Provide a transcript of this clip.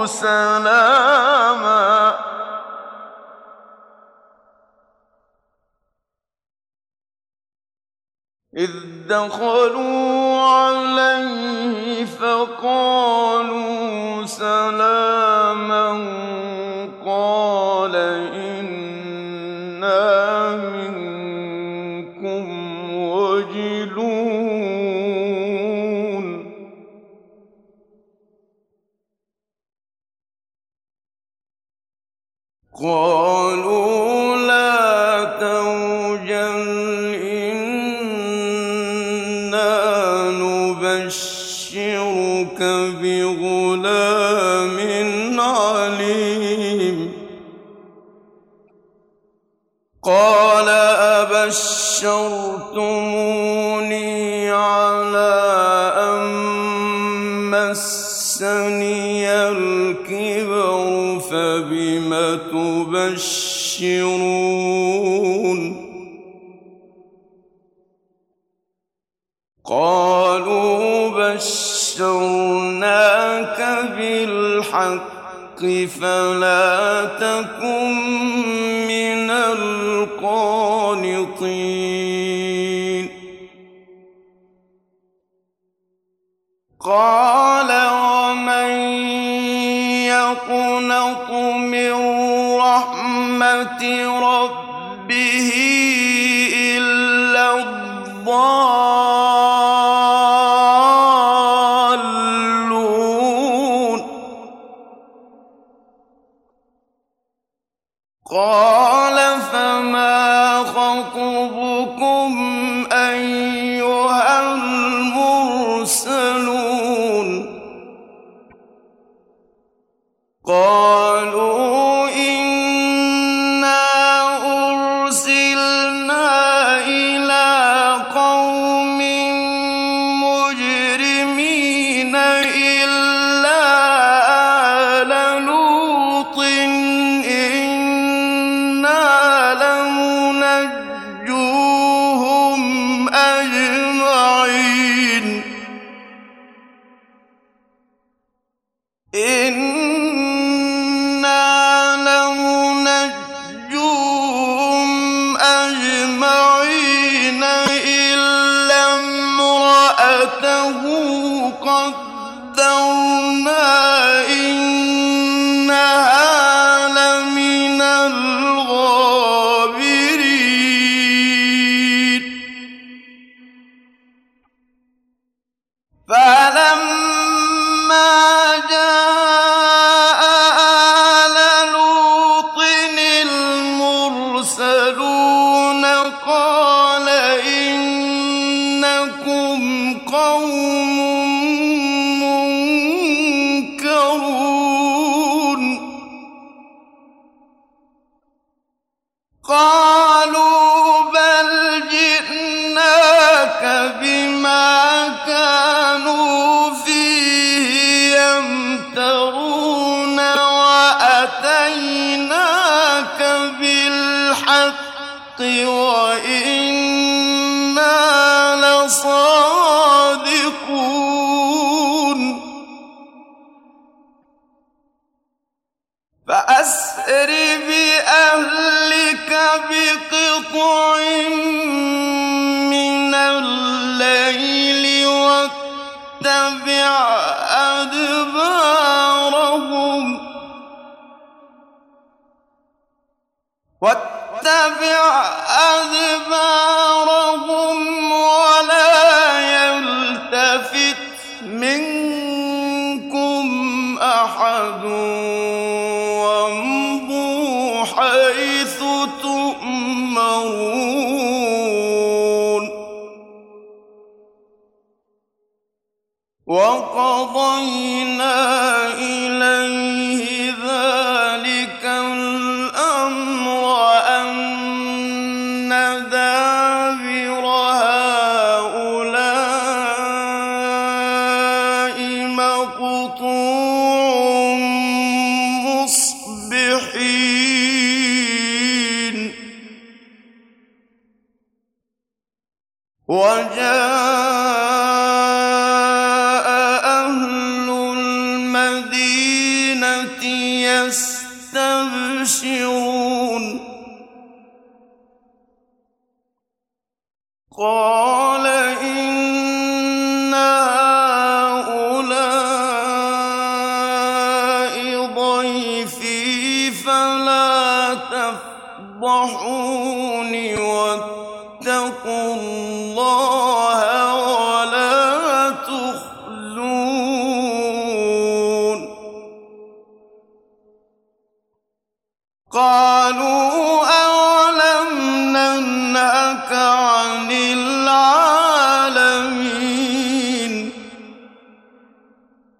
سلاما إذ دخلوا عليه فقالوا سلاما قال إنا منكم وجلون قالوا لا توجل إنا نبشرك بغلام عليم قال أبشرتموني على أن مسني الكبر فبم تبشرون قالوا بشرناك بالحق فلا تكن من القانطين قال ومن يقنط من رحمة ربه إلا الضالون قال فما خطبكم أيها المرسلون قالوا إنا أرسلنا إلى قوم مجرمين إلا آل لوط إنا لمنجوهم أجمعين إلا امرأته قدرنا إنها لمن الغابرين فلما جاء آل لوط المرسلون قال إنكم قوم منكرون قالوا بل جئناك بما كانوا فيه يمترون وأتيناك بالحق وإنا لصادقون فأسر بأهلك بقطع من الليل واتبع أدبارهم ولا يلتفت منكم أحد وامضوا حيث تؤمرون وقضينا إليه ذلك الأمر أن دابر هؤلاء مقطوع مصبحين وجاء أهل المدينة يستبشرون قال إن هؤلاء ضيفي فلا تفضحوني واتقوا الله ولا تخزون قالوا